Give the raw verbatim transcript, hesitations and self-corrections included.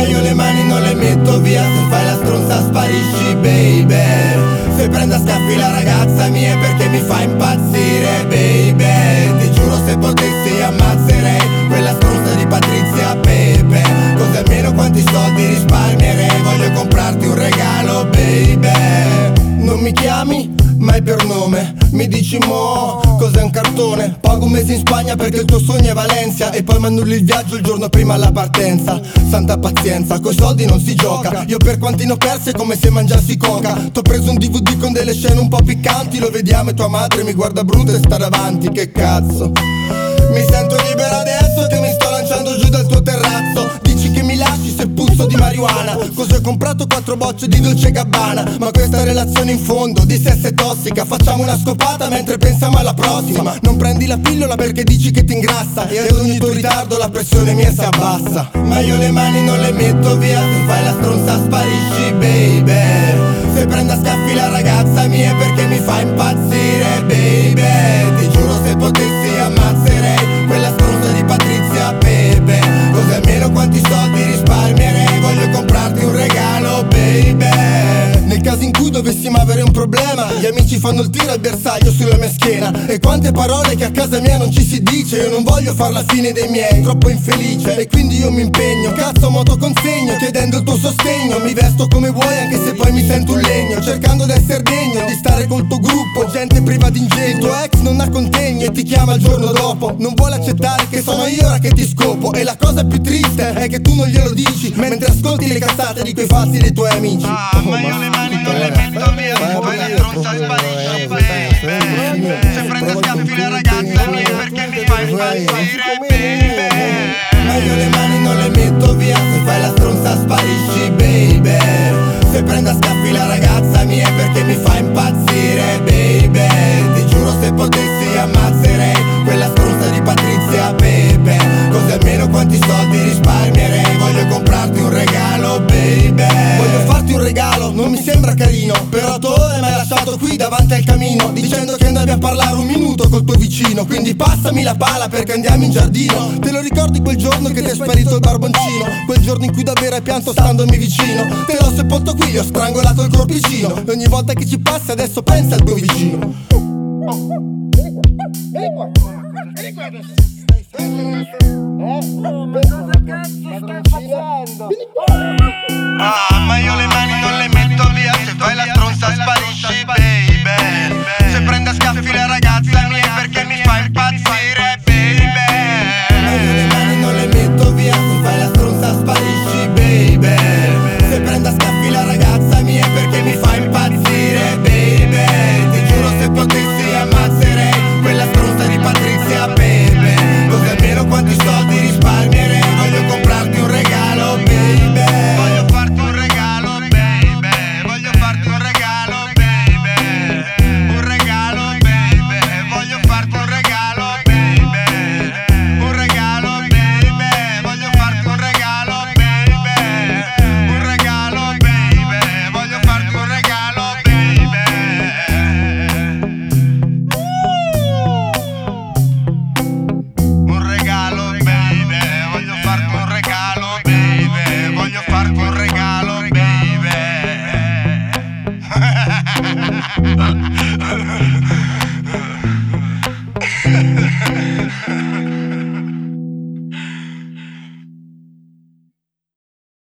io le mani non le metto via, se fai la stronza sparisci baby. Se prendo a scaffi la ragazza mia perché mi fa impazzire baby. Ti giuro se potessi ammazzerei quella stronza di Patrizia Pepe. Così almeno quanti soldi risparmierei. Voglio comprarti un regalo baby. Non mi chiami mai per nome, mi dici mo cos'è un cartone. Pago un mese in Spagna perché il tuo sogno è Valencia e poi m'annulli il viaggio il giorno prima alla partenza. Santa pazienza, coi soldi non si gioca. Io per quanti ne ho persi è come se mangiassi coca. T'ho preso un D V D con delle scene un po' piccanti. Lo vediamo e tua madre mi guarda brutta e sta davanti. Che cazzo, mi sento libera adesso che mi sto lanciando giù dal tuo terrazzo. Dici che mi lasci se puzzo di marijuana. Così ho comprato quattro bocce di Dolce Gabbana. Ma questa relazione in fondo di sesso è tossica. Facciamo una scopata mentre pensiamo alla prossima. Non prendi la pillola perché dici che ti ingrassa e ad ogni tuo ritardo la pressione mia si abbassa. Ma io le mani non le metto via, se fai la stronza sparisci baby. Se prendo a scaffi la ragazza mia perché mi fa impazzire baby. Ti giuro se potessi ammazzerei quella stronza di Patrizia Pepe. Così almeno quanti soldi risparmierei. Voglio comprarti un regalo baby. Nel caso in cui dovessimo avere un problema, gli amici fanno il tiro al bersaglio sulla mia schiena. E quante parole che a casa mia non ci si dice. Io non voglio far la fine dei miei, troppo infelice. E quindi io mi impegno, cazzo moto consegno, chiedendo il tuo sostegno. Mi vesto come vuoi anche se poi mi sento un legno, cercando di essere degno di stare col tuo gruppo. Gente priva di ingegno, il tuo ex non ha contegno e ti chiama il giorno dopo. Non vuole accettare che sono io ora che ti scopo. E la cosa più triste è che tu non glielo dici mentre ascolti le cazzate di quei falsi dei tuoi amici. Ah, ma io le mani non le metto via, se fai la stronza sparisci baby. Se prendo a scaffi la ragazza mia perché mi fa impazzire baby. Ma io le mani non le metto via, se fai la stronza sparisci baby. Se prendo a scaffi la ragazza mia perché mi fa impazzire baby. Ti giuro se potessi ammazzerei quella stronza di Patrizia Pepe. Così almeno quanti soldi risparmierei. Voglio comprarti un regalo baby. Voglio farti un regalo, non mi sembra carino, però tu ora mi hai lasciato qui davanti al camino, dicendo che andavi a parlare un minuto col tuo vicino. Quindi passami la pala perché andiamo in giardino. Te lo ricordi quel giorno che ti è sparito il barboncino? Quel giorno in cui davvero hai pianto standomi vicino. Te l'ho sepolto qui, ho strangolato il corpicino. E ogni volta che ci passi adesso pensa al tuo vicino. Vieni qua, vieni qua adesso. Eh? Ma cosa cazzo stai facendo? Ah, ma io le